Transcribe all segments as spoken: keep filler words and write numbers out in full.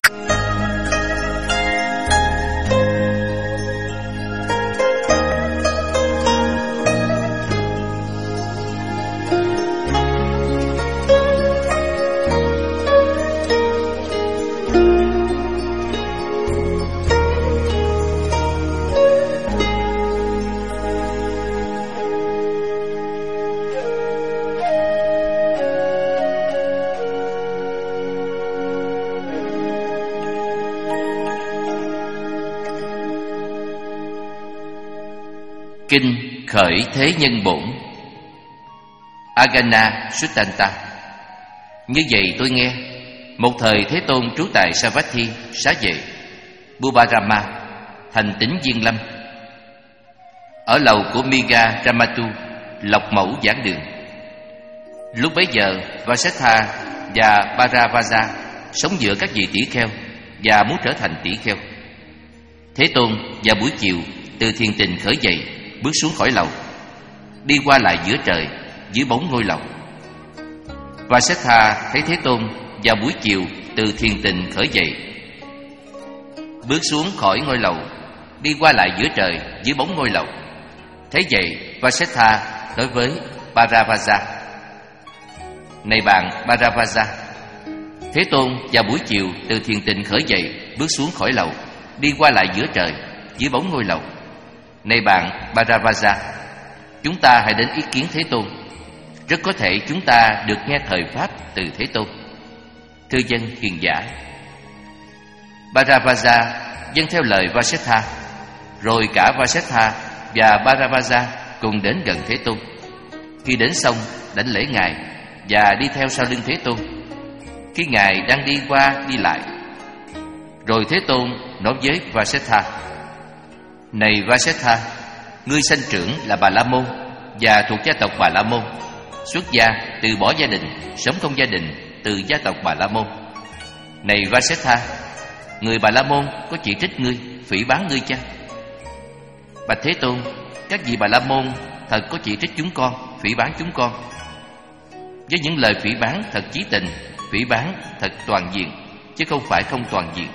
Kinh Khởi Thế Nhân Bổn Agana Suttanta. Như vậy tôi nghe, một thời Thế Tôn trú tại Savatthi, Xá Vệ, Bubarama, thành Tín Viên Lâm, ở lầu của Miga Ramatu, Lộc Mẫu giảng đường. Lúc bấy giờ, Vasetha và Bharavaja sống giữa các vị tỷ kheo và muốn trở thành tỷ kheo. Thế Tôn vào buổi chiều từ thiền tình khởi dậy, bước xuống khỏi lầu, đi qua lại giữa trời dưới bóng ngôi lầu. Vasetha thấy Thế Tôn vào buổi chiều từ thiền tình khởi dậy, bước xuống khỏi ngôi lầu, đi qua lại giữa trời dưới bóng ngôi lầu. Thế vậy, Vasetha nói với Bharavaja: Này bạn Bharavaja, Thế Tôn vào buổi chiều từ thiền tình khởi dậy, bước xuống khỏi lầu, đi qua lại giữa trời dưới bóng ngôi lầu. Này bạn Bharavaja, chúng ta hãy đến ý kiến Thế Tôn. Rất có thể chúng ta được nghe thời pháp từ Thế Tôn. Thưa dân hiền giả. Bharavaja dâng theo lời Vasetha. Rồi cả Vasetha và Bharavaja cùng đến gần Thế Tôn. Khi đến xong, đảnh lễ Ngài và đi theo sau lưng Thế Tôn. Khi Ngài đang đi qua đi lại, rồi Thế Tôn nói với Vasetha: Này Vasetha, ngươi sanh trưởng là Bà La Môn và thuộc gia tộc Bà La Môn, xuất gia từ bỏ gia đình, sống không gia đình từ gia tộc Bà La Môn. Này Vasetha, người Bà La Môn có chỉ trích ngươi, phỉ báng ngươi chăng? Bạch Thế Tôn, các vị Bà La Môn thật có chỉ trích chúng con, phỉ báng chúng con. Với những lời phỉ báng thật chí tình, phỉ báng thật toàn diện, chứ không phải không toàn diện.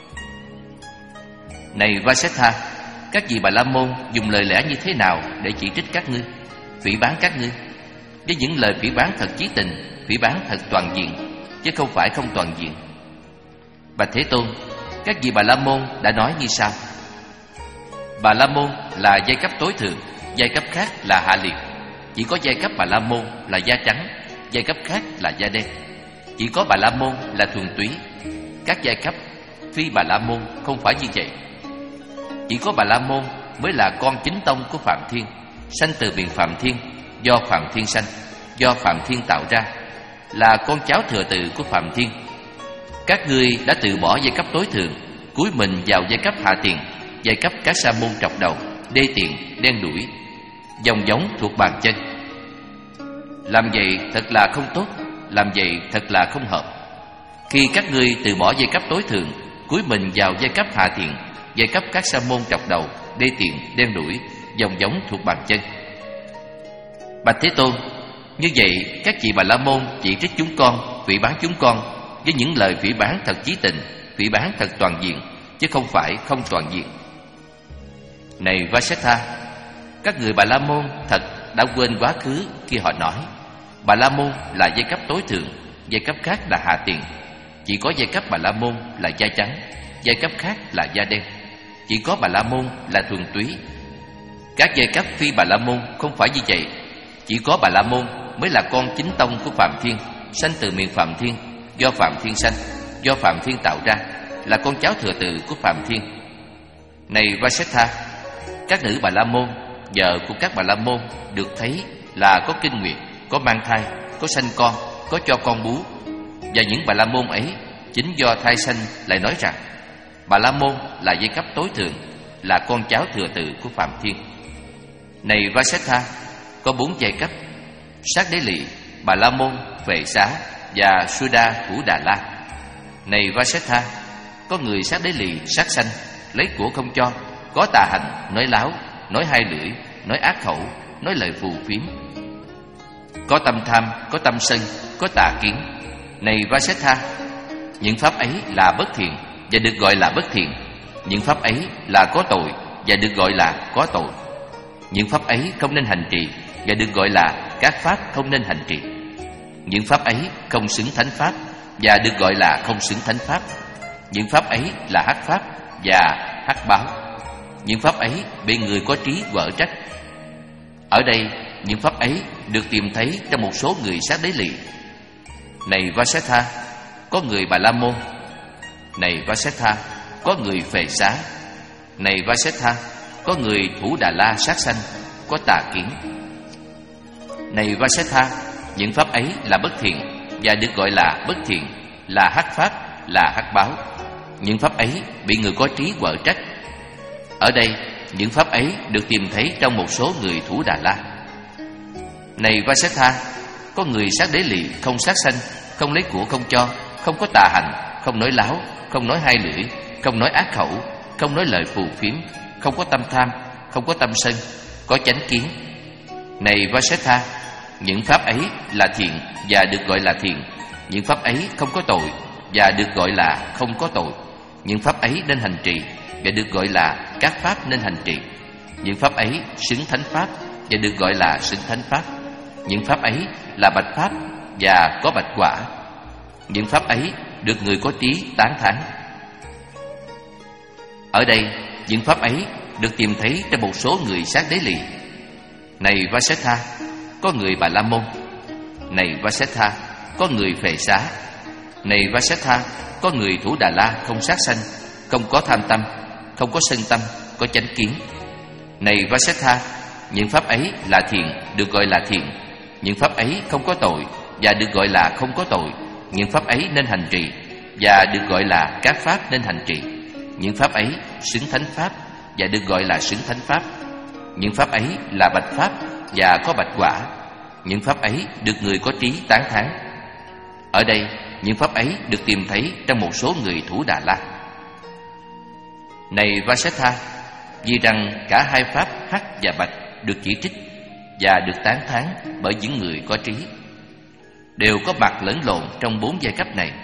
Này Vasetha, các vị Bà La Môn dùng lời lẽ như thế nào để chỉ trích các ngươi, phỉ báng các ngươi? Với những lời phỉ báng thật chí tình, phỉ báng thật toàn diện, chứ không phải không toàn diện. Bạch Thế Tôn, các vị Bà La Môn đã nói như sau: Bà La Môn là giai cấp tối thượng, giai cấp khác là hạ liệt. Chỉ có giai cấp Bà La Môn là da trắng, giai cấp khác là da đen. Chỉ có Bà La Môn là thuần túy. Các giai cấp phi Bà La Môn không phải như vậy. Chỉ có Bà La Môn mới là con chính tông của Phạm Thiên, sanh từ miệng Phạm Thiên, do Phạm Thiên sanh, do Phạm Thiên tạo ra, là con cháu thừa tự của Phạm Thiên. Các ngươi đã từ bỏ giai cấp tối thượng, cúi mình vào giai cấp hạ tiền, giai cấp các sa môn trọc đầu, đê tiện, đen đuổi, dòng giống thuộc bàn chân. Làm vậy thật là không tốt, làm vậy thật là không hợp. Khi các ngươi từ bỏ giai cấp tối thượng, cúi mình vào giai cấp hạ tiền, giai cấp các sa môn trọc đầu, đê tiện, đen đuổi, dòng giống thuộc bàn chân. Bạch Thế Tôn, như vậy các vị Bà La Môn chỉ trích chúng con, phỉ báng chúng con với những lời phỉ báng thật chí tình, phỉ báng thật toàn diện, chứ không phải không toàn diện. Này Vasetha, các người Bà La Môn thật đã quên quá khứ khi họ nói Bà La Môn là giai cấp tối thượng, giai cấp khác là hạ tiền. Chỉ có giai cấp Bà La Môn là da trắng, giai cấp khác là da đen. Chỉ có Bà La Môn là thuần túy. Các giai cấp phi Bà La Môn không phải như vậy. Chỉ có Bà La Môn mới là con chính tông của Phạm Thiên, sanh từ miệng Phạm Thiên, do Phạm Thiên sanh, do Phạm Thiên tạo ra, là con cháu thừa tự của Phạm Thiên. Này Vasetha, các nữ Bà La Môn, vợ của các Bà La Môn được thấy là có kinh nguyệt, có mang thai, có sanh con, có cho con bú. Và những Bà La Môn ấy chính do thai sanh lại nói rằng Bà La Môn là giai cấp tối thượng, là con cháu thừa tự của Phạm Thiên. Này Vasetha, có bốn giai cấp: Sát Đế Lị, Bà La Môn, Vệ Xá và Suda Thủ Đà La. Này Vasetha, có người sát đế lì, sát sanh, lấy của không cho, có tà hành, nói láo, nói hai lưỡi, nói ác khẩu, nói lời phù phiếm, có tâm tham, có tâm sân, có tà kiến. Này Vasetha, những pháp ấy là bất thiện, và được gọi là bất thiện. Những pháp ấy là có tội và được gọi là có tội. Những pháp ấy không nên hành trì và được gọi là các pháp không nên hành trì. Những pháp ấy không xứng thánh pháp và được gọi là không xứng thánh pháp. Những pháp ấy là hắc pháp và hắc báo. Những pháp ấy bị người có trí quở trách. Ở đây, những pháp ấy được tìm thấy trong một số người sát đế lì. Này Vasetha, có người Bà La Môn. Này Vasetha, có người Phệ Xá. Này Vasetha, có người Thủ Đà La sát sanh, có tà kiến. Này Vasetha, những pháp ấy là bất thiện và được gọi là bất thiện, là hắc pháp, là hắc báo. Những pháp ấy bị người có trí quở trách. Ở đây, những pháp ấy được tìm thấy trong một số người Thủ Đà La. Này Vasetha, có người sát đế lì, không sát sanh, không lấy của không cho, không có tà hành, không nói láo, không nói hai lưỡi, không nói ác khẩu, không nói lời phù phiếm, không có tâm tham, không có tâm sân, có chánh kiến. Này Vasetha, những pháp ấy là thiện và được gọi là thiện. Những pháp ấy không có tội và được gọi là không có tội. Những pháp ấy nên hành trì và được gọi là các pháp nên hành trì. Những pháp ấy xứng thánh pháp và được gọi là xứng thánh pháp. Những pháp ấy là bạch pháp và có bạch quả. Những pháp ấy được người có trí tán thán. Ở đây, những pháp ấy được tìm thấy trong một số người sát đế lì. Này Vasetha, có người Bà La Môn. Này Vasetha, có người Phệ Xá. Này Vasetha, có người Thủ Đà La không sát sanh, không có tham tâm, không có sân tâm, có chánh kiến. Này Vasetha, những pháp ấy là thiện, được gọi là thiện. Những pháp ấy không có tội và được gọi là không có tội. Những pháp ấy nên hành trì và được gọi là các pháp nên hành trì. Những pháp ấy xứng thánh pháp và được gọi là xứng thánh pháp. Những pháp ấy là bạch pháp và có bạch quả. Những pháp ấy được người có trí tán thán. Ở đây, những pháp ấy được tìm thấy trong một số người Thủ Đà La. Này Vasetha, vì rằng cả hai pháp hắc và bạch được chỉ trích và được tán thán bởi những người có trí, đều có mặt lẫn lộn trong bốn giai cấp này.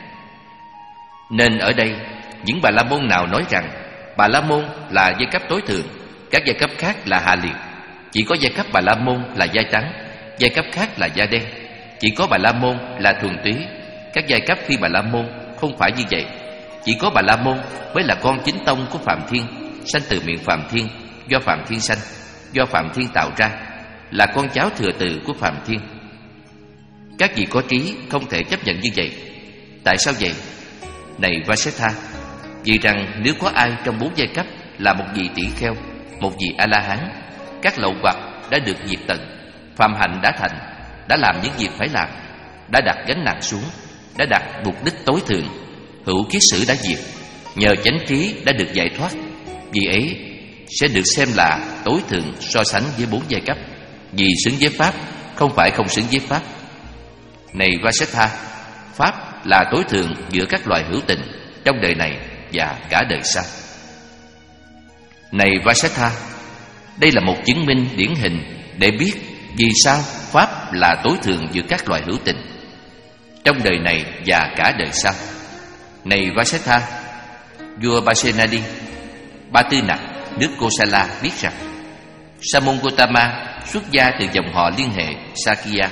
Nên ở đây, những Bà La Môn nào nói rằng Bà La Môn là giai cấp tối thượng, các giai cấp khác là hạ liệt, chỉ có giai cấp Bà La Môn là da trắng, giai cấp khác là da đen, chỉ có Bà La Môn là thuần túy, các giai cấp phi Bà La Môn không phải như vậy, chỉ có Bà La Môn mới là con chính tông của Phạm Thiên, sanh từ miệng Phạm Thiên, do Phạm Thiên sanh, do Phạm Thiên tạo ra, là con cháu thừa tự của Phạm Thiên. Các vị có trí không thể chấp nhận như vậy. Tại sao vậy? Này Vasetha, vì rằng nếu có ai trong bốn giai cấp là một vị tỷ kheo, một vị A-la-hán, các lậu hoặc đã được diệt tận, phạm hạnh đã thành, đã làm những việc phải làm, đã đặt gánh nặng xuống, đã đặt mục đích tối thượng, hữu kiết sử đã diệt, nhờ chánh trí đã được giải thoát, vì ấy sẽ được xem là tối thượng so sánh với bốn giai cấp, vì xứng với pháp, không phải không xứng với pháp. Này Vasetha, pháp là tối thượng giữa các loài hữu tình trong đời này và cả đời sau. Này Vasetha, đây là một chứng minh điển hình để biết vì sao pháp là tối thượng giữa các loài hữu tình trong đời này và cả đời sau. Này Vasetha, vua Pasenadi, Ba Tư Nặc, nước Kosala biết rằng Sa môn Gotama xuất gia từ dòng họ liên hệ Sakya.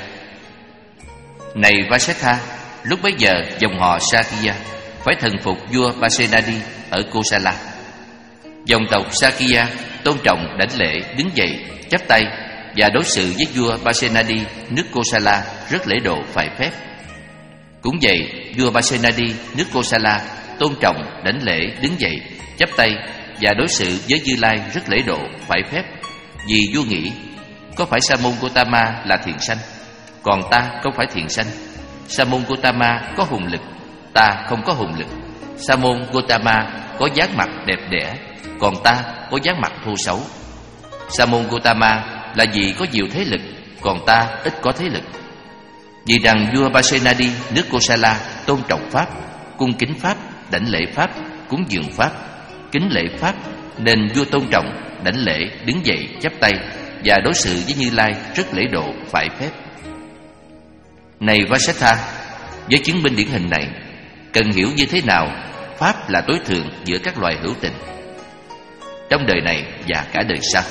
Này Vasetha, lúc bấy giờ dòng họ Sakya phải thần phục vua Pasenadi ở Kosala. Dòng tộc Sakya tôn trọng đảnh lễ, đứng dậy, chắp tay và đối xử với vua Pasenadi nước Kosala rất lễ độ phải phép. Cũng vậy, vua Pasenadi nước Kosala tôn trọng đảnh lễ, đứng dậy, chắp tay và đối xử với Như Lai rất lễ độ phải phép. Vì vua nghĩ, có phải Sa môn Gotama là thiện sanh, còn ta không phải thiện sanh. Sa môn Gotama có hùng lực, ta không có hùng lực. Sa môn Gotama có dáng mặt đẹp đẽ, còn ta có dáng mặt thô xấu. Sa môn Gotama là vì có nhiều thế lực, còn ta ít có thế lực. Vì rằng vua Pasenadi nước Kosala tôn trọng pháp, cung kính pháp, đảnh lễ pháp, cúng dường pháp, kính lễ pháp, nên vua tôn trọng đảnh lễ, đứng dậy, chắp tay và đối xử với Như Lai rất lễ độ phải phép. Này Vasetha, với chứng minh điển hình này, cần hiểu như thế nào pháp là tối thượng giữa các loài hữu tình, trong đời này và cả đời sau.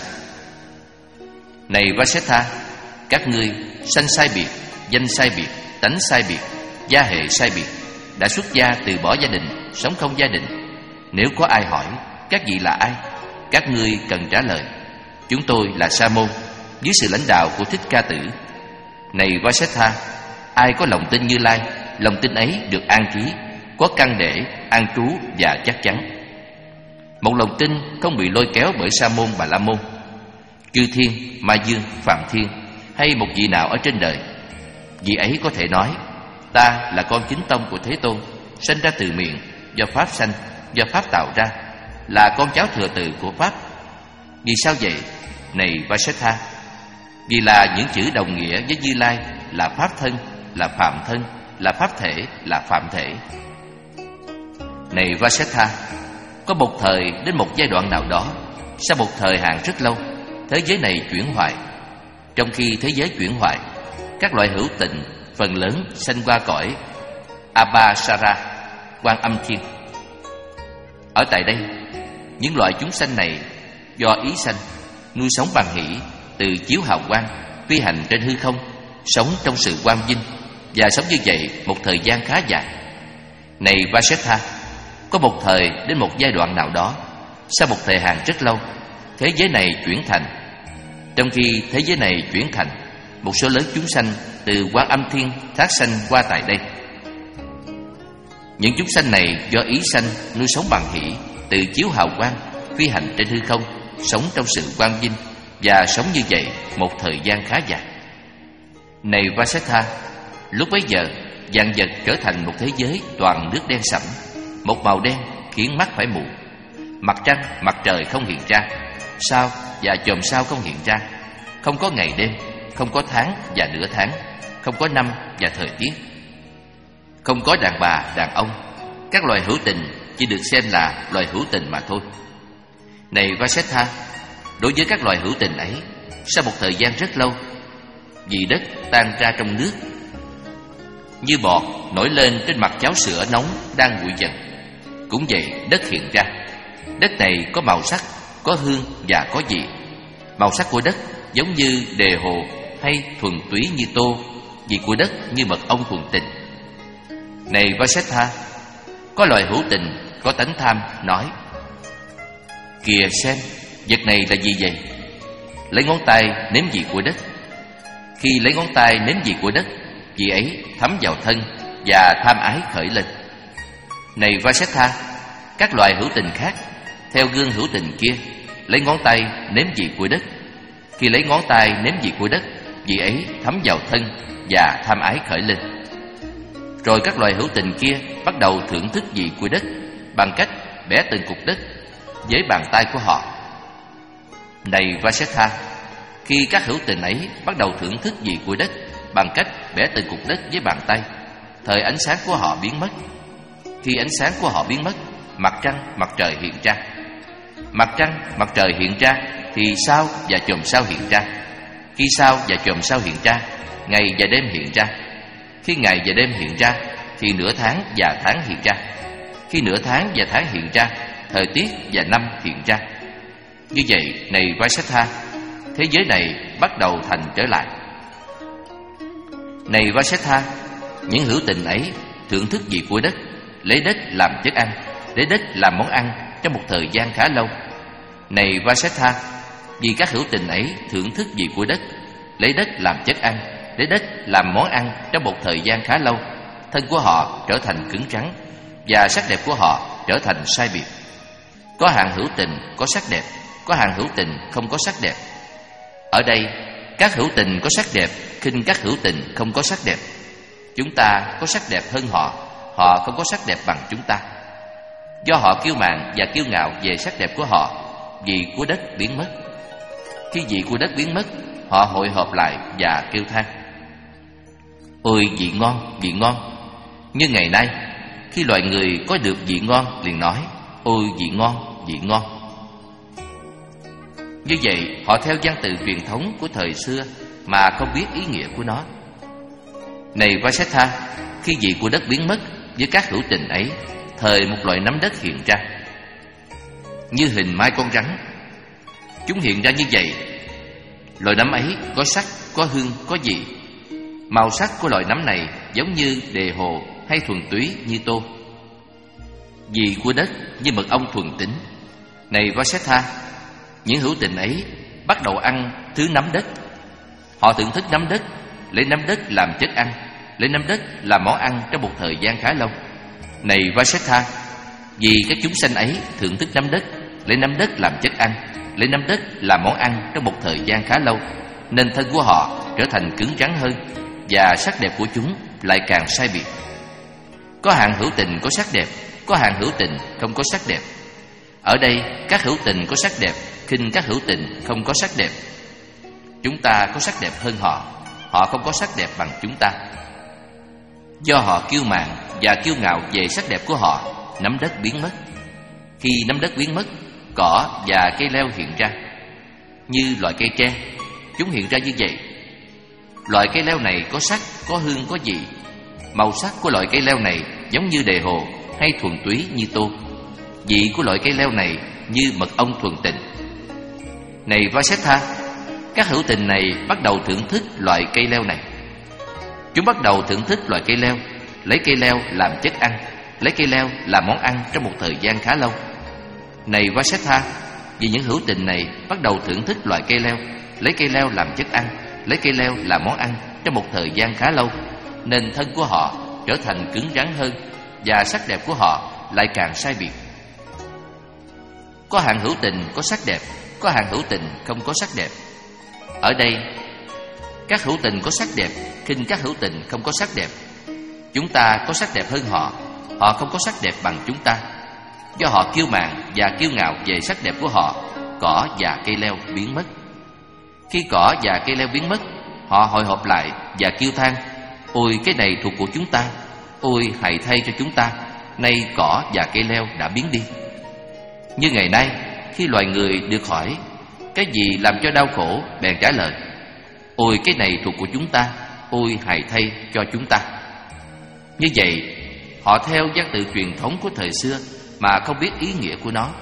Này Vasetha, các ngươi sanh sai biệt, danh sai biệt, tánh sai biệt, gia hệ sai biệt, đã xuất gia từ bỏ gia đình, sống không gia đình. Nếu có ai hỏi các vị là ai, các ngươi cần trả lời: chúng tôi là Sa môn, dưới sự lãnh đạo của Thích Ca Tử. Này Vasetha, ai có lòng tin Như Lai, lòng tin ấy được an trí, có căn để an trú và chắc chắn. Một lòng tin không bị lôi kéo bởi Sa môn Bà La môn, chư thiên, ma dương, phạm thiên hay một vị nào ở trên đời. Vị ấy có thể nói: ta là con chính tông của Thế Tôn, sinh ra từ miệng, do pháp sanh, do pháp tạo ra, là con cháu thừa tự của pháp. Vì sao vậy? Này Vasetha, vì là những chữ đồng nghĩa với Như Lai là pháp thân, là phạm thân, là pháp thể, là phạm thể. Này Vasetha, có một thời đến một giai đoạn nào đó, sau một thời hạn rất lâu, thế giới này chuyển hoại. Trong khi thế giới chuyển hoại, các loại hữu tình phần lớn sanh qua cõi Abhasara, Quan Âm Thiên. Ở tại đây, những loại chúng sanh này do ý sanh, nuôi sống bằng hỷ, từ chiếu hào quang, phi hành trên hư không, sống trong sự quang vinh, và sống như vậy một thời gian khá dài. Này Vasetha, có một thời đến một giai đoạn nào đó, sau một thời hạn rất lâu, thế giới này chuyển thành. Trong khi thế giới này chuyển thành, một số lớn chúng sanh từ Quan Âm Thiên thác sanh qua tại đây. Những chúng sanh này do ý sanh, nuôi sống bằng hỷ, từ chiếu hào quang, phi hành trên hư không, sống trong sự quang vinh, và sống như vậy một thời gian khá dài. Này Vasetha, lúc bấy giờ, vạn vật trở thành một thế giới toàn nước đen sẫm, một màu đen khiến mắt phải mù. Mặt trăng, mặt trời không hiện ra, sao và chòm sao không hiện ra, không có ngày đêm, không có tháng và nửa tháng, không có năm và thời tiết, không có đàn bà, đàn ông. Các loài hữu tình chỉ được xem là loài hữu tình mà thôi. Này Vasetha, đối với các loài hữu tình ấy, sau một thời gian rất lâu, vì đất tan ra trong nước, như bọt nổi lên trên mặt cháo sữa nóng đang nguội dần, cũng vậy đất hiện ra. Đất này có màu sắc, có hương và có vị. Màu sắc của đất giống như đề hồ hay thuần túy như tô, vị của đất như mật ong thuần tình. Này Vasetha, có loài hữu tình có tánh tham nói: kìa xem, vật này là gì vậy? Lấy ngón tay nếm vị của đất. Khi lấy ngón tay nếm vị của đất, vị ấy thấm vào thân và tham ái khởi lên. Này Vasetha, các loài hữu tình khác theo gương hữu tình kia, lấy ngón tay nếm vị của đất. Khi lấy ngón tay nếm vị của đất, vị ấy thấm vào thân và tham ái khởi lên. Rồi các loài hữu tình kia bắt đầu thưởng thức vị của đất bằng cách bẻ từng cục đất với bàn tay của họ. Này Vasetha, khi các hữu tình ấy bắt đầu thưởng thức vị của đất bằng cách bẻ từng cục đất với bàn tay, thời ánh sáng của họ biến mất. Khi ánh sáng của họ biến mất, mặt trăng, mặt trời hiện ra. Mặt trăng, mặt trời hiện ra thì sao và chòm sao hiện ra. Khi sao và chòm sao hiện ra, ngày và đêm hiện ra. Khi ngày và đêm hiện ra thì nửa tháng và tháng hiện ra. Khi nửa tháng và tháng hiện ra, thời tiết và năm hiện ra. Như vậy, này Vasetha, thế giới này bắt đầu thành trở lại. Này Vasetha, những hữu tình ấy thưởng thức vị của đất, lấy đất làm chất ăn, lấy đất làm món ăn trong một thời gian khá lâu. Này Vasetha, vì các hữu tình ấy thưởng thức vị của đất, lấy đất làm chất ăn, lấy đất làm món ăn trong một thời gian khá lâu, thân của họ trở thành cứng rắn và sắc đẹp của họ trở thành sai biệt. Có hạng hữu tình có sắc đẹp, có hạng hữu tình không có sắc đẹp. Ở đây, các hữu tình có sắc đẹp khinh các hữu tình không có sắc đẹp. Chúng ta có sắc đẹp hơn họ, họ không có sắc đẹp bằng chúng ta. Do họ kiêu mạn và kiêu ngạo về sắc đẹp của họ, vị của đất biến mất. Khi vị của đất biến mất, họ hội họp lại và kêu than: ôi vị ngon, vị ngon. Như ngày nay, khi loài người có được vị ngon liền nói: ôi vị ngon, vị ngon. Như vậy, họ theo văn từ truyền thống của thời xưa mà không biết ý nghĩa của nó. Này Vasetha, khi vị của đất biến mất với các hữu tình ấy, thời một loại nắm đất hiện ra, như hình mai con rắn. Chúng hiện ra như vậy. Loại nắm ấy có sắc, có hương, có vị. Màu sắc của loại nắm này giống như đề hồ hay thuần túy như tô. Vị của đất như mật ong thuần tính. Này Vasetha, những hữu tình ấy bắt đầu ăn thứ nắm đất. Họ thưởng thức nắm đất, lấy nắm đất làm chất ăn, lấy nắm đất làm món ăn trong một thời gian khá lâu. Này Vasetha, vì các chúng sanh ấy thưởng thức nắm đất, lấy nắm đất làm chất ăn, lấy nắm đất làm món ăn trong một thời gian khá lâu, nên thân của họ trở thành cứng rắn hơn, và sắc đẹp của chúng lại càng sai biệt. Có hạng hữu tình có sắc đẹp, có hạng hữu tình không có sắc đẹp. Ở đây các hữu tình có sắc đẹp khinh các hữu tình không có sắc đẹp. Chúng ta có sắc đẹp hơn họ, họ không có sắc đẹp bằng chúng ta. Do họ kiêu mạn và kiêu ngạo về sắc đẹp của họ, nắm đất biến mất. Khi nắm đất biến mất, cỏ và cây leo hiện ra. Như loại cây tre, chúng hiện ra như vậy. Loại cây leo này có sắc, có hương, có vị. Màu sắc của loại cây leo này giống như đề hồ hay thuần túy như tô. Vị của loại cây leo này như mật ong thuần tịnh. Này Vasetha, các hữu tình này bắt đầu thưởng thức loại cây leo này. Chúng bắt đầu thưởng thức loại cây leo, lấy cây leo làm chất ăn, lấy cây leo làm món ăn trong một thời gian khá lâu. Này Vasetha, vì những hữu tình này bắt đầu thưởng thức loại cây leo, lấy cây leo làm chất ăn, lấy cây leo làm món ăn trong một thời gian khá lâu, nên thân của họ trở thành cứng rắn hơn, và sắc đẹp của họ lại càng sai biệt. Có hạng hữu tình có sắc đẹp, có hạng hữu tình không có sắc đẹp. Ở đây các hữu tình có sắc đẹp khinh các hữu tình không có sắc đẹp. Chúng ta có sắc đẹp hơn họ, họ không có sắc đẹp bằng chúng ta. Do họ kiêu mạn và kiêu ngạo về sắc đẹp của họ, cỏ và cây leo biến mất. Khi cỏ và cây leo biến mất, họ hội họp lại và kêu than: ôi, cái này thuộc của chúng ta, ôi, hãy thay cho chúng ta, nay cỏ và cây leo đã biến đi. Như ngày nay, khi loài người được hỏi cái gì làm cho đau khổ, bèn trả lời: ôi, cái này thuộc của chúng ta, ôi, hãy thay cho chúng ta. Như vậy, họ theo văn tự truyền thống của thời xưa mà không biết ý nghĩa của nó.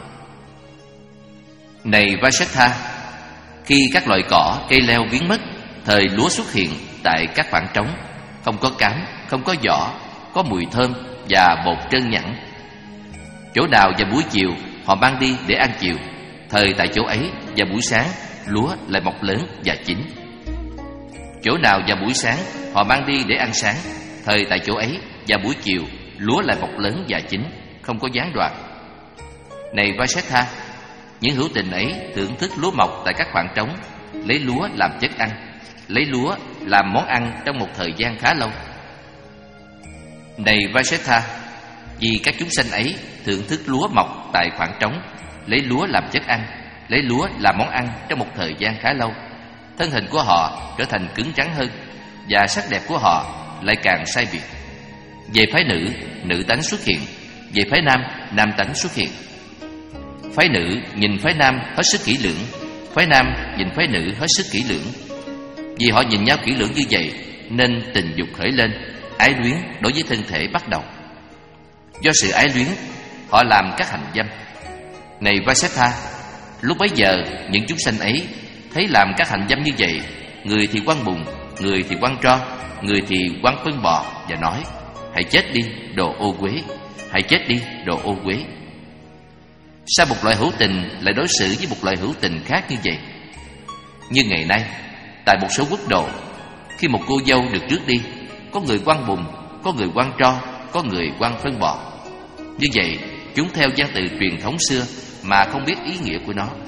Này Vasetha, khi các loại cỏ, cây leo biến mất, thời lúa xuất hiện tại các khoảng trống, không có cám, không có vỏ, có mùi thơm và bột trơn nhẵn. Chỗ nào vào buổi chiều họ mang đi để ăn chiều, thời tại chỗ ấy vào buổi sáng lúa lại mọc lớn và chín. Chỗ nào vào buổi sáng họ mang đi để ăn sáng, thời tại chỗ ấy vào buổi chiều lúa lại mọc lớn và chín, không có gián đoạn. Này Vasetha, những hữu tình ấy thưởng thức lúa mọc tại các khoảng trống, lấy lúa làm chất ăn, lấy lúa làm món ăn trong một thời gian khá lâu. Này Vasetha, vì các chúng sanh ấy thưởng thức lúa mọc tại khoảng trống, lấy lúa làm chất ăn, lấy lúa làm món ăn trong một thời gian khá lâu, thân hình của họ trở thành cứng rắn hơn, và sắc đẹp của họ lại càng sai biệt. Về phái nữ, nữ tánh xuất hiện; về phái nam, nam tánh xuất hiện. Phái nữ nhìn phái nam hết sức kỹ lưỡng, phái nam nhìn phái nữ hết sức kỹ lưỡng. Vì họ nhìn nhau kỹ lưỡng như vậy, nên tình dục khởi lên, ái luyến đối với thân thể bắt đầu. Do sự ái luyến, họ làm các hành dâm. Này Vasetha, lúc bấy giờ những chúng sanh ấy thấy làm các hành dâm như vậy, người thì quăng bùn, người thì quăng tro, người thì quăng phân bò, và nói: hãy chết đi, đồ ô uế, hãy chết đi, đồ ô uế. Sao một loại hữu tình lại đối xử với một loại hữu tình khác như vậy? Như ngày nay, tại một số quốc độ, khi một cô dâu được rước đi, có người quăng bùn, có người quăng tro, có người quăng phân bò. Như vậy, chúng theo văn tự truyền thống xưa mà không biết ý nghĩa của nó.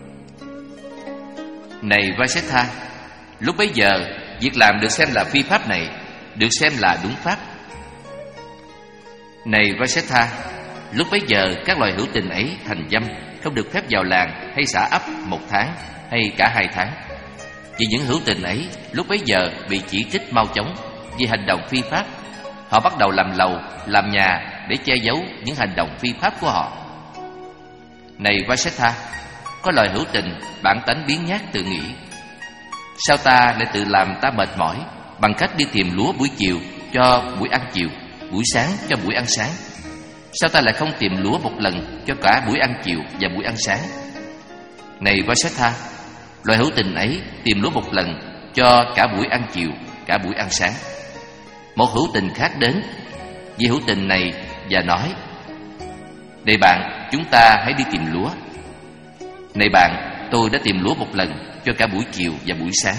Này Vasetha, lúc bấy giờ, việc làm được xem là phi pháp này được xem là đúng pháp. Này Vasetha, lúc bấy giờ các loài hữu tình ấy hành dâm, không được phép vào làng hay xã ấp một tháng hay cả hai tháng. Vì những hữu tình ấy lúc bấy giờ bị chỉ trích mau chóng vì hành động phi pháp, họ bắt đầu làm lầu, làm nhà để che giấu những hành động phi pháp của họ. Này Vasetha, có loài hữu tình bản tánh biếng nhác tự nghĩ: sao ta lại tự làm ta mệt mỏi bằng cách đi tìm lúa buổi chiều cho buổi ăn chiều, buổi sáng cho buổi ăn sáng? sao ta lại không tìm lúa một lần cho cả buổi ăn chiều và buổi ăn sáng? Này Vasetha, loài hữu tình ấy tìm lúa một lần cho cả buổi ăn chiều, cả buổi ăn sáng. Một hữu tình khác đến vị hữu tình này và nói: Này bạn, chúng ta hãy đi tìm lúa. Này bạn, tôi đã tìm lúa một lần cho cả buổi chiều và buổi sáng.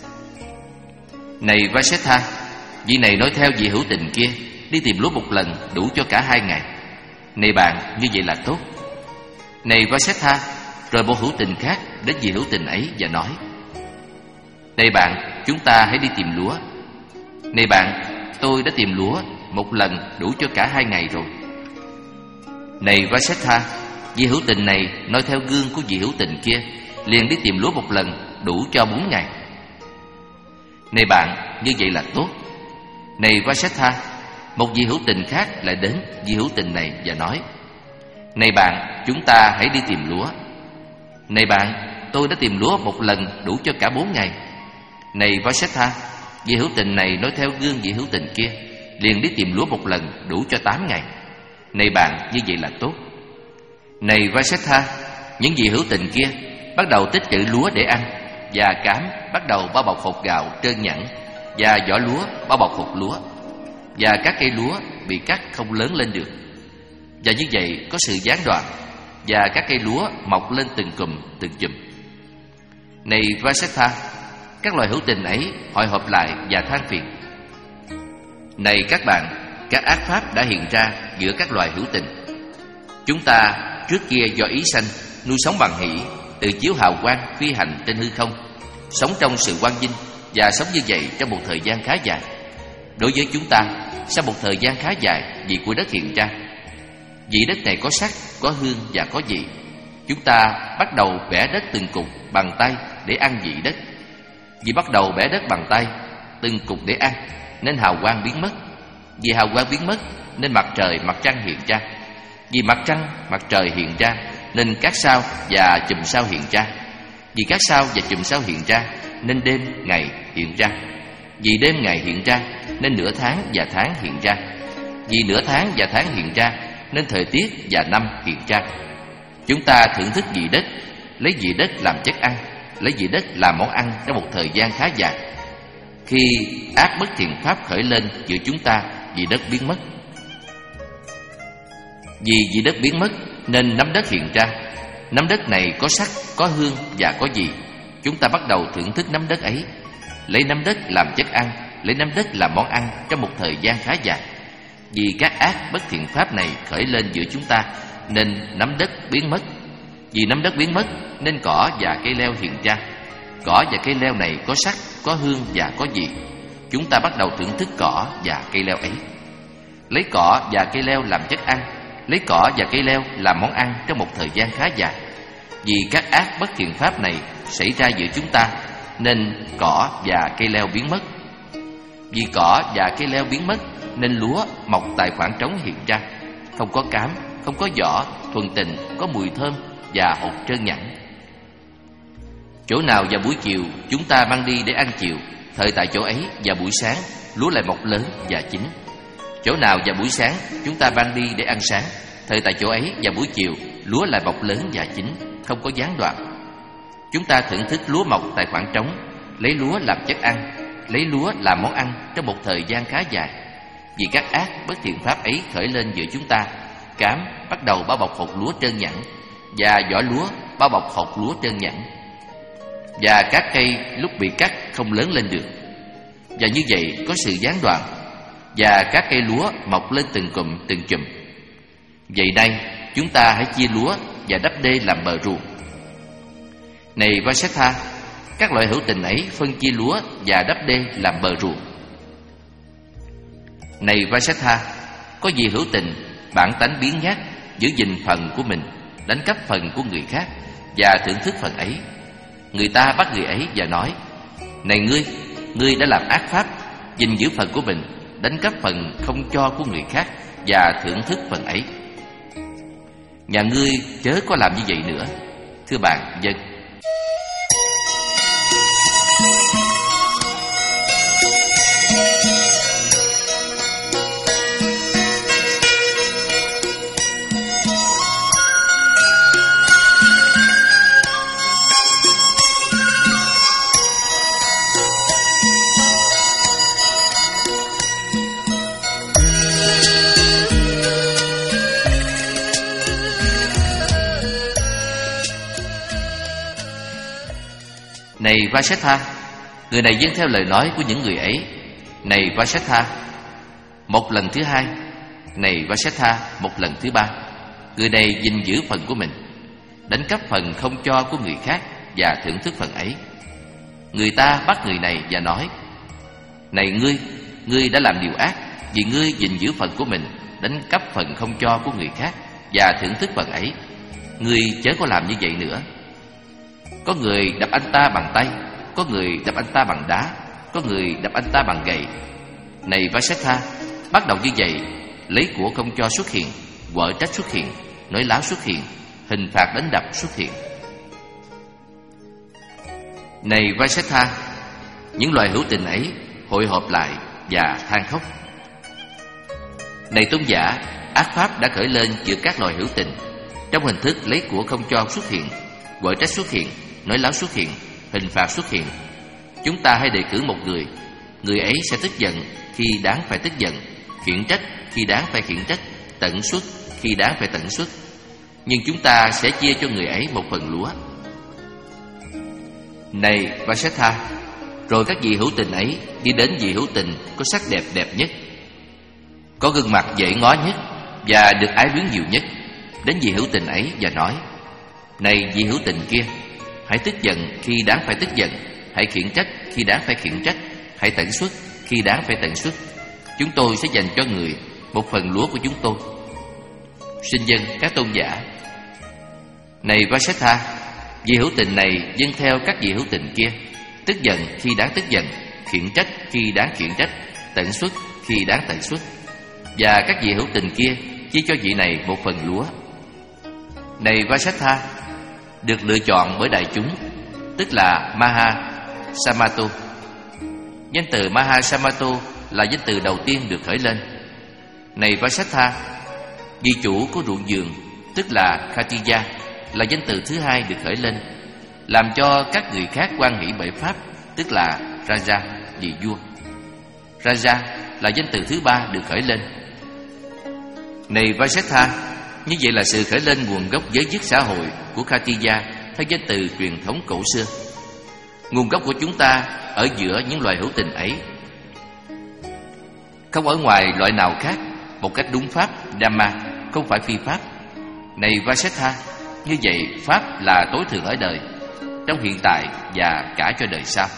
Này Vasetha, vị này nói theo vị hữu tình kia đi tìm lúa một lần đủ cho cả hai ngày. Này bạn, như vậy là tốt. Này Vasetha, rồi một hữu tình khác đến vị hữu tình ấy và nói: Này bạn, chúng ta hãy đi tìm lúa. Này bạn, tôi đã tìm lúa một lần đủ cho cả hai ngày rồi. Này Vasetha, vị hữu tình này nói theo gương của vị hữu tình kia liền đi tìm lúa một lần đủ cho bốn ngày. Này bạn, như vậy là tốt. Này Vasetha, một vị hữu tình khác lại đến vị hữu tình này và nói: Này bạn, chúng ta hãy đi tìm lúa. Này bạn, tôi đã tìm lúa một lần đủ cho cả bốn ngày. Này Vasetha, vị hữu tình này nói theo gương vị hữu tình kia liền đi tìm lúa một lần đủ cho tám ngày. Này bạn, như vậy là tốt. Này Vasetha, những vị hữu tình kia bắt đầu tích trữ lúa để ăn, và cám bắt đầu bao bọc hột gạo trơn nhẵn, và vỏ lúa bao bọc hột lúa, và các cây lúa bị cắt không lớn lên được. Và như vậy có sự gián đoạn, và các cây lúa mọc lên từng cụm từng chùm. Này Vasetha, các loài hữu tình ấy hội họp lại và than phiền: Này các bạn, các ác pháp đã hiện ra giữa các loài hữu tình. Chúng ta trước kia do ý sanh nuôi sống bằng hỷ, tự chiếu hào quang phi hành trên hư không, sống trong sự quang vinh, và sống như vậy trong một thời gian khá dài. Đối với chúng ta, sau một thời gian khá dài, vị của đất hiện ra. Vị đất này có sắc, có hương và có vị. Chúng ta bắt đầu bẻ đất từng cục bằng tay để ăn vị đất. Vì bắt đầu bẻ đất bằng tay từng cục để ăn, nên hào quang biến mất. Vì hào quang biến mất, nên mặt trời, mặt trăng hiện ra. Vì mặt trăng, mặt trời hiện ra, nên các sao và chùm sao hiện ra. Vì các sao và chùm sao hiện ra, nên đêm, ngày hiện ra. Vì đêm, ngày hiện ra, nên nửa tháng và tháng hiện ra. Vì nửa tháng và tháng hiện ra, nên thời tiết và năm hiện ra. Chúng ta thưởng thức vị đất, lấy vị đất làm chất ăn, lấy vị đất làm món ăn trong một thời gian khá dài. Khi ác bất thiện pháp khởi lên giữa chúng ta, vị đất biến mất. Vì vị đất biến mất nên nắm đất hiện ra. Nắm đất này có sắc, có hương và có vị. Chúng ta bắt đầu thưởng thức nắm đất ấy, lấy nắm đất làm chất ăn, lấy nắm đất làm món ăn trong một thời gian khá dài. Vì các ác bất thiện pháp này khởi lên giữa chúng ta, nên nắm đất biến mất. Vì nắm đất biến mất nên cỏ và cây leo hiện ra. Cỏ và cây leo này có sắc, có hương và có vị. Chúng ta bắt đầu thưởng thức cỏ và cây leo ấy, lấy cỏ và cây leo làm chất ăn, lấy cỏ và cây leo làm món ăn trong một thời gian khá dài. Vì các ác bất thiện pháp này xảy ra giữa chúng ta, nên cỏ và cây leo biến mất. Vì cỏ và cây leo biến mất nên lúa mọc tại khoảng trống hiện ra, không có cám, không có vỏ, thuần tình, có mùi thơm và hột trơn nhẵn. Chỗ nào vào buổi chiều chúng ta mang đi để ăn chiều, thời tại chỗ ấy vào buổi sáng lúa lại mọc lớn và chín. Chỗ nào vào buổi sáng chúng ta mang đi để ăn sáng, thời tại chỗ ấy vào buổi chiều lúa lại mọc lớn và chín, không có gián đoạn. Chúng ta thưởng thức lúa mọc tại khoảng trống, lấy lúa làm chất ăn, lấy lúa làm món ăn trong một thời gian khá dài. Vì các ác bất thiện pháp ấy khởi lên giữa chúng ta, cám bắt đầu bao bọc hột lúa trơn nhẵn, và vỏ lúa bao bọc hột lúa trơn nhẵn, và các cây lúc bị cắt không lớn lên được. Và như vậy có sự gián đoạn, và các cây lúa mọc lên từng cụm từng chùm. Vậy nay chúng ta hãy chia lúa và đắp đê làm bờ ruộng. Này Vasetha, các loại hữu tình ấy phân chia lúa và đắp đê làm bờ ruộng. Này Vasetha, có gì hữu tình bản tánh biến nhát, giữ gìn phần của mình, đánh cắp phần của người khác và thưởng thức phần ấy. Người ta bắt người ấy và nói: Này ngươi, ngươi đã làm ác pháp, gìn giữ phần của mình, đánh cắp phần không cho của người khác và thưởng thức phần ấy. Nhà ngươi chớ có làm như vậy nữa. Thưa bạn, dân. Này Vasetha, người này dâng theo lời nói của những người ấy. Này Vasetha, một lần thứ hai. Này Vasetha, một lần thứ ba. Người này gìn giữ phần của mình, đánh cắp phần không cho của người khác và thưởng thức phần ấy. Người ta bắt người này và nói: Này ngươi, ngươi đã làm điều ác, vì ngươi gìn giữ phần của mình, đánh cắp phần không cho của người khác và thưởng thức phần ấy. Ngươi chớ có làm như vậy nữa. Có người đập anh ta bằng tay, có người đập anh ta bằng đá, có người đập anh ta bằng gậy. Này Vasetha, bắt đầu như vậy, lấy của không cho xuất hiện, quở trách xuất hiện, nói láo xuất hiện, hình phạt đánh đập xuất hiện. Này Vasetha, những loài hữu tình ấy hội họp lại và than khóc. Này tôn giả, ác pháp đã khởi lên giữa các loài hữu tình, trong hình thức lấy của không cho xuất hiện, quở trách xuất hiện, nói láo xuất hiện, hình phạt xuất hiện. Chúng ta hãy đề cử một người, người ấy sẽ tức giận khi đáng phải tức giận, khiển trách khi đáng phải khiển trách, tận xuất khi đáng phải tận xuất. Nhưng chúng ta sẽ chia cho người ấy một phần lúa. Này Vasetha, rồi các vị hữu tình ấy đi đến vị hữu tình có sắc đẹp đẹp nhất, có gương mặt dễ ngó nhất và được ái luyến nhiều nhất, đến vị hữu tình ấy và nói: Này vị hữu tình kia, hãy tức giận khi đáng phải tức giận, hãy khiển trách khi đáng phải khiển trách, hãy tận xuất khi đáng phải tận xuất. Chúng tôi sẽ dành cho người một phần lúa của chúng tôi. Xin dân các tôn giả. Này Vasetha, vị hữu tình này dâng theo các vị hữu tình kia, tức giận khi đáng tức giận, khiển trách khi đáng khiển trách, tận xuất khi đáng tận xuất. Và các vị hữu tình kia chia cho vị này một phần lúa. Này Vasetha, được lựa chọn bởi đại chúng, tức là Maha Samato. Danh từ Maha Samato là danh từ đầu tiên được khởi lên. Này Vasetha, vị chủ của ruộng vườn, tức là Khatija, là danh từ thứ hai được khởi lên, làm cho các người khác hoan hỷ bởi pháp, tức là Raja, vị vua. Raja là danh từ thứ ba được khởi lên. Này Vasetha, như vậy là sự khởi lên nguồn gốc giới dứt xã hội của Khatija theo danh từ truyền thống cổ xưa. Nguồn gốc của chúng ta ở giữa những loài hữu tình ấy, không ở ngoài loại nào khác, một cách đúng pháp Dhamma, không phải phi pháp. Này Vasetha, như vậy pháp là tối thượng ở đời, trong hiện tại và cả cho đời sau.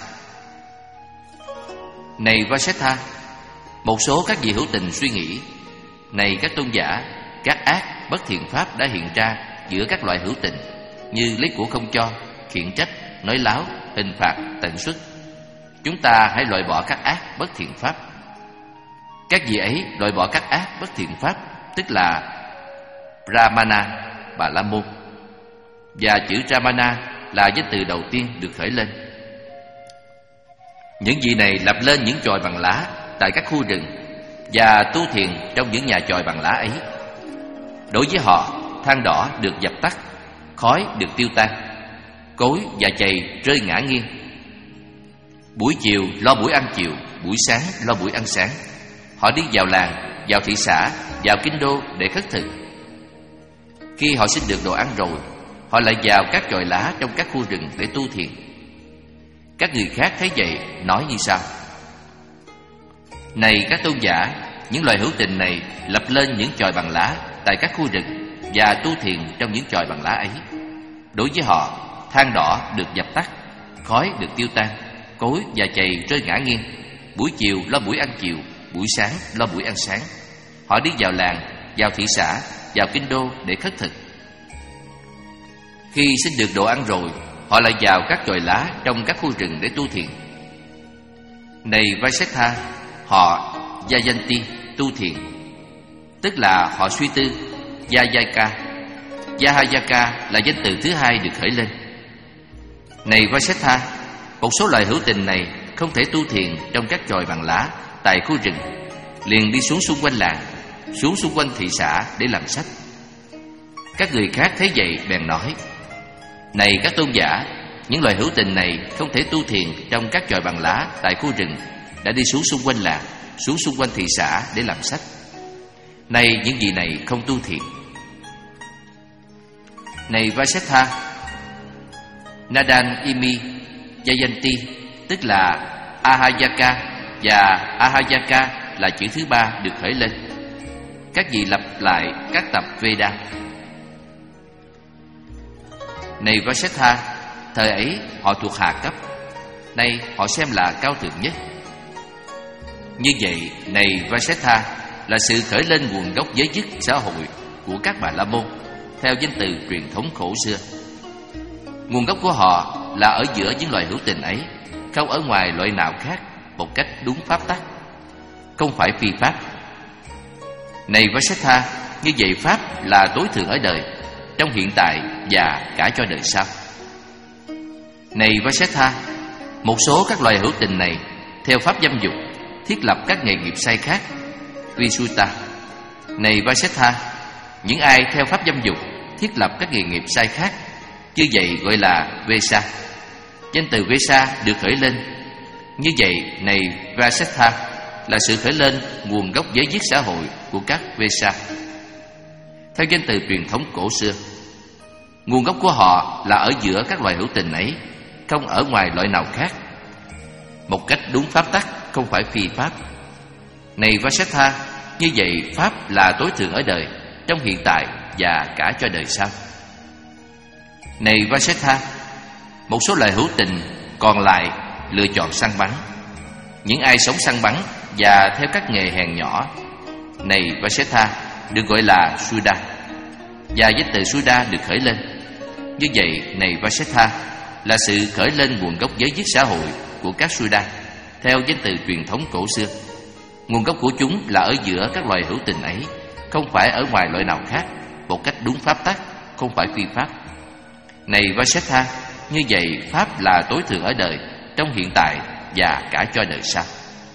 Này Vasetha, một số các vị hữu tình suy nghĩ: Này các tôn giả, các ác bất thiện pháp đã hiện ra giữa các loại hữu tình, như lấy của không cho, khiển trách, nói láo, hình phạt, tận xuất. Chúng ta hãy loại bỏ các ác bất thiện pháp. Các vị ấy loại bỏ các ác bất thiện pháp, tức là Brahmana, Bà La Môn. Và chữ Brahmana là danh từ đầu tiên được khởi lên. Những vị này lập lên những chòi bằng lá tại các khu rừng và tu thiền trong những nhà chòi bằng lá ấy. Đối với họ, than đỏ được dập tắt, khói được tiêu tan, cối và chày rơi ngã nghiêng. Buổi chiều lo buổi ăn chiều, buổi sáng lo buổi ăn sáng. Họ đi vào làng, vào thị xã, vào kinh đô để khất thực. Khi họ xin được đồ ăn rồi, họ lại vào các chòi lá trong các khu rừng để tu thiền. Các người khác thấy vậy nói như sau: Này các tôn giả, những loài hữu tình này lập lên những chòi bằng lá tại các khu rừng và tu thiền trong những chòi bằng lá ấy. Đối với họ, than đỏ được dập tắt, khói được tiêu tan, cối và chày rơi ngã nghiêng. Buổi chiều lo buổi ăn chiều, buổi sáng lo buổi ăn sáng. Họ đi vào làng, vào thị xã, vào kinh đô để khất thực. Khi xin được đồ ăn rồi, họ lại vào các chòi lá trong các khu rừng để tu thiền. Này Vasetha, họ Jayanti tu thiền, tức là họ suy tư Yajaka. Yahayaka là danh từ thứ hai được khởi lên. Này Vasetha, một số loài hữu tình này không thể tu thiền trong các chòi bằng lá tại khu rừng, liền đi xuống xung quanh làng, xuống xung quanh thị xã để làm sách. Các người khác thấy vậy bèn nói: Này các tôn giả, những loài hữu tình này không thể tu thiền trong các chòi bằng lá tại khu rừng, đã đi xuống xung quanh làng, xuống xung quanh thị xã để làm sách. Nay những vị này không tu thiền. Này Vasetha, Nadan Imi Jayanti, tức là Ahayaka, và Ahayaka là chữ thứ ba được khởi lên. Các vị lặp lại các tập Veda. Này Vasetha, thời ấy họ thuộc hạ cấp, nay họ xem là cao thượng nhất. Như vậy, này Vasetha, là sự khởi lên nguồn gốc giới dứt xã hội của các Bà La Môn theo danh từ truyền thống cổ xưa. Nguồn gốc của họ là ở giữa những loài hữu tình ấy, không ở ngoài loại nào khác, một cách đúng pháp tắc, không phải phi pháp. Này Vasetha, như vậy pháp là tối thượng ở đời, trong hiện tại và cả cho đời sau. Này Vasetha, một số các loài hữu tình này theo pháp dâm dục thiết lập các nghề nghiệp sai khác, Visuta. Này Vasetha, những ai theo pháp dâm dục thiết lập các nghề nghiệp sai khác, như vậy gọi là Vesa. Danh từ Vesa được khởi lên. Như vậy, này Vasetha, là sự khởi lên nguồn gốc giới dứt xã hội của các Vesa theo danh từ truyền thống cổ xưa. Nguồn gốc của họ là ở giữa các loài hữu tình ấy, không ở ngoài loại nào khác, một cách đúng pháp tắc, không phải phi pháp. Này Vasetha, như vậy pháp là tối thượng ở đời, trong hiện tại và cả cho đời sau. Này Vasetha, một số loài hữu tình còn lại lựa chọn săn bắn. Những ai sống săn bắn và theo các nghề hèn nhỏ, này Vasetha, được gọi là Suda, và danh từ Suda được khởi lên. Như vậy, này Vasetha, là sự khởi lên nguồn gốc giới dứt xã hội của các Suda theo danh từ truyền thống cổ xưa. Nguồn gốc của chúng là ở giữa các loài hữu tình ấy, không phải ở ngoài loại nào khác, một cách đúng pháp tắc, không phải phi pháp. Này Vasetha, như vậy pháp là tối thượng ở đời, trong hiện tại và cả cho đời sau.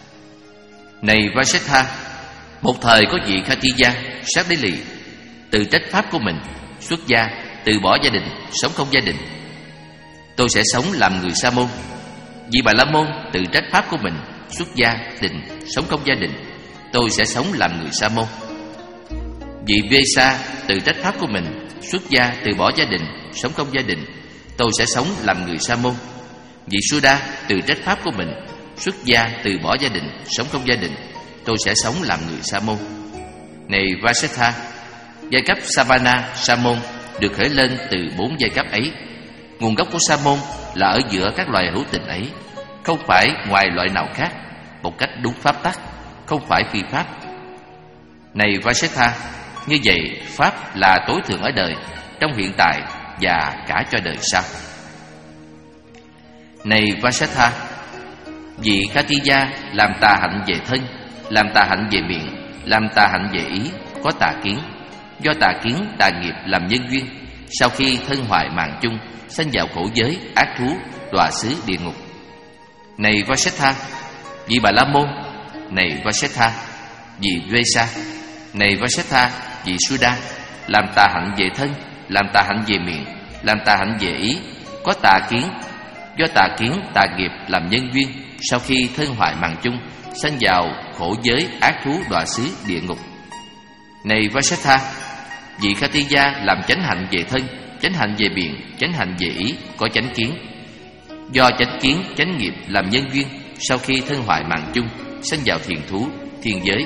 Này Vasetha, một thời có vị Khatija sát đế lì, từ trách pháp của mình, xuất gia, từ bỏ gia đình, sống không gia đình. Tôi sẽ sống làm người Sa môn. Vị Bà La Môn từ trách pháp của mình, xuất gia, định, sống không gia đình. Tôi sẽ sống làm người Sa môn. Vị Vesa từ trách pháp của mình, xuất gia, từ bỏ gia đình, sống không gia đình. Tôi sẽ sống làm người Sa môn. Vị Suda từ trách pháp của mình, xuất gia, từ bỏ gia đình, sống không gia đình. Tôi sẽ sống làm người Sa môn. Này Vasetha, giai cấp Savana Sa môn được khởi lên từ bốn giai cấp ấy. Nguồn gốc của Sa môn là ở giữa các loài hữu tình ấy, không phải ngoài loại nào khác, một cách đúng pháp tắc, không phải phi pháp. Này Vasetha, như vậy pháp là tối thượng ở đời, trong hiện tại và cả cho đời sau. Này Vasetha, vị Khatija làm tà hạnh về thân, làm tà hạnh về miệng, làm tà hạnh về ý, có tà kiến. Do tà kiến, tà nghiệp làm nhân duyên, sau khi thân hoại mạng chung, sanh vào khổ giới, ác thú, đọa xứ địa ngục. Này Vasetha, vị Bà La Môn. Này Vasetha, vị Vesa. Này Vasetha, vị Suda, làm tà hạnh về thân, làm tà hạnh về miệng, làm tà hạnh về ý, có tà kiến. Do tà kiến, tà nghiệp làm nhân duyên, sau khi thân hoại mạng chung, sanh vào khổ giới, ác thú, đọa xứ địa ngục. Này Vasetha, vị Khatija làm chánh hạnh về thân, chánh hạnh về miệng, chánh hạnh về ý, có chánh kiến. Do chánh kiến, chánh nghiệp làm nhân duyên, sau khi thân hoại mạng chung, sanh vào thiền thú, thiên giới.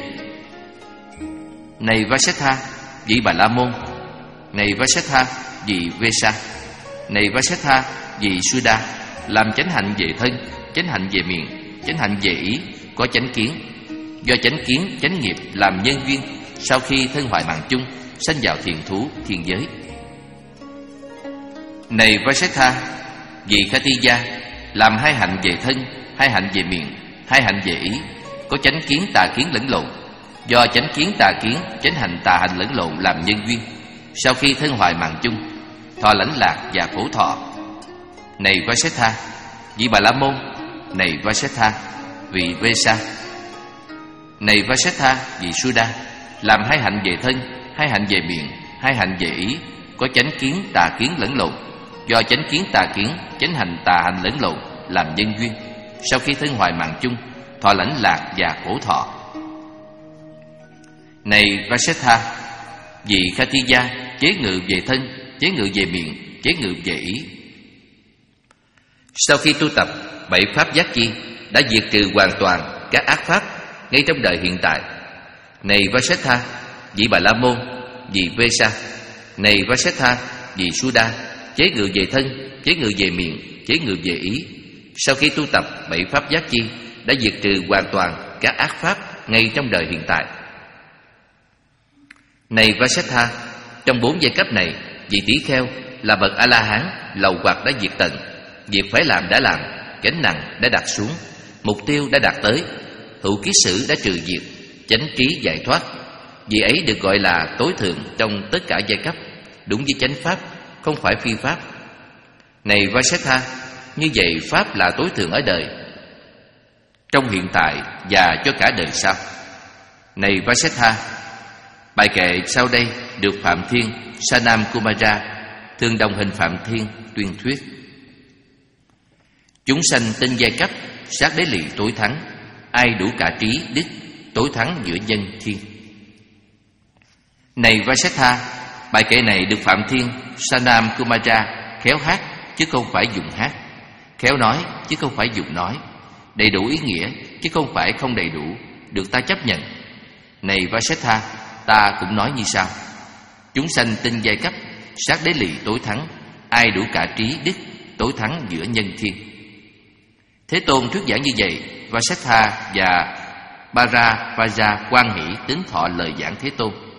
Này Vasetha, vị Bà La Môn. Này Vasetha, vị Vesa. Này Vasetha, vị Suda, làm chánh hạnh về thân, chánh hạnh về miệng, chánh hạnh về ý, có chánh kiến. Do chánh kiến, chánh nghiệp làm nhân duyên, sau khi thân hoại mạng chung, sanh vào thiền thú, thiên giới. Này Vasetha, vị Khatija, làm hai hạnh về thân, hai hạnh về miệng, hai hạnh về ý, có chánh kiến, tà kiến lẫn lộn. Do chánh kiến, tà kiến, chánh hành, tà hành lẫn lộn làm nhân duyên, sau khi thân hoại mạng chung, thọ lãnh lạc và khổ thọ. Này Vasetha, vị Bà La Môn. Này Vasetha, vị Vesa. Này Vasetha, vị Suda, làm hai hạnh về thân, hai hạnh về miệng, hai hạnh về ý, có chánh kiến, tà kiến lẫn lộn. Do chánh kiến, tà kiến, chánh hành, tà hành lẫn lộn làm nhân duyên, sau khi thân hoại mạng chung, thọ lãnh lạc và khổ thọ. Này Vasetha, vị Khatija, chế ngự về thân, chế ngự về miệng, chế ngự về ý. Sau khi tu tập bảy pháp giác chi, đã diệt trừ hoàn toàn các ác pháp ngay trong đời hiện tại. Này Vasetha, vị Bà La Môn, vị Vesa. Này Vasetha, vị Suda, chế ngự về thân, chế ngự về miệng, chế ngự về ý. Sau khi tu tập bảy pháp giác chi, đã diệt trừ hoàn toàn các ác pháp ngay trong đời hiện tại. Này Vasetha, trong bốn giai cấp này, vị tỷ kheo là bậc A-la-hán, lầu hoặc đã diệt tận, việc phải làm đã làm, gánh nặng đã đặt xuống, mục tiêu đã đạt tới, hữu ký sử đã trừ diệt, chánh trí giải thoát. Vị ấy được gọi là tối thượng trong tất cả giai cấp, đúng với chánh pháp, không phải phi pháp. Này Vasetha, như vậy pháp là tối thượng ở đời, trong hiện tại và cho cả đời sau. Này Vasetha, bài kệ sau đây được Phạm Thiên Sanam Kumara, thường đồng hình Phạm Thiên, tuyên thuyết. Chúng sanh tên giai cấp, sát đế lì tối thắng, ai đủ cả trí đức, tối thắng giữa nhân thiên. Này Vasetha, bài kệ này được Phạm Thiên Sanam Kumara khéo hát chứ không phải dùng hát, khéo nói chứ không phải dùng nói, đầy đủ ý nghĩa chứ không phải không đầy đủ, được ta chấp nhận. Này Vasetha, ta cũng nói như sau: chúng sanh tinh giai cấp, sát đế lì tối thắng, ai đủ cả trí đức, tối thắng giữa nhân thiên. Thế Tôn thuyết giảng như vậy, Vasetha và Bharavaja hoan hỷ tín thọ lời giảng Thế Tôn.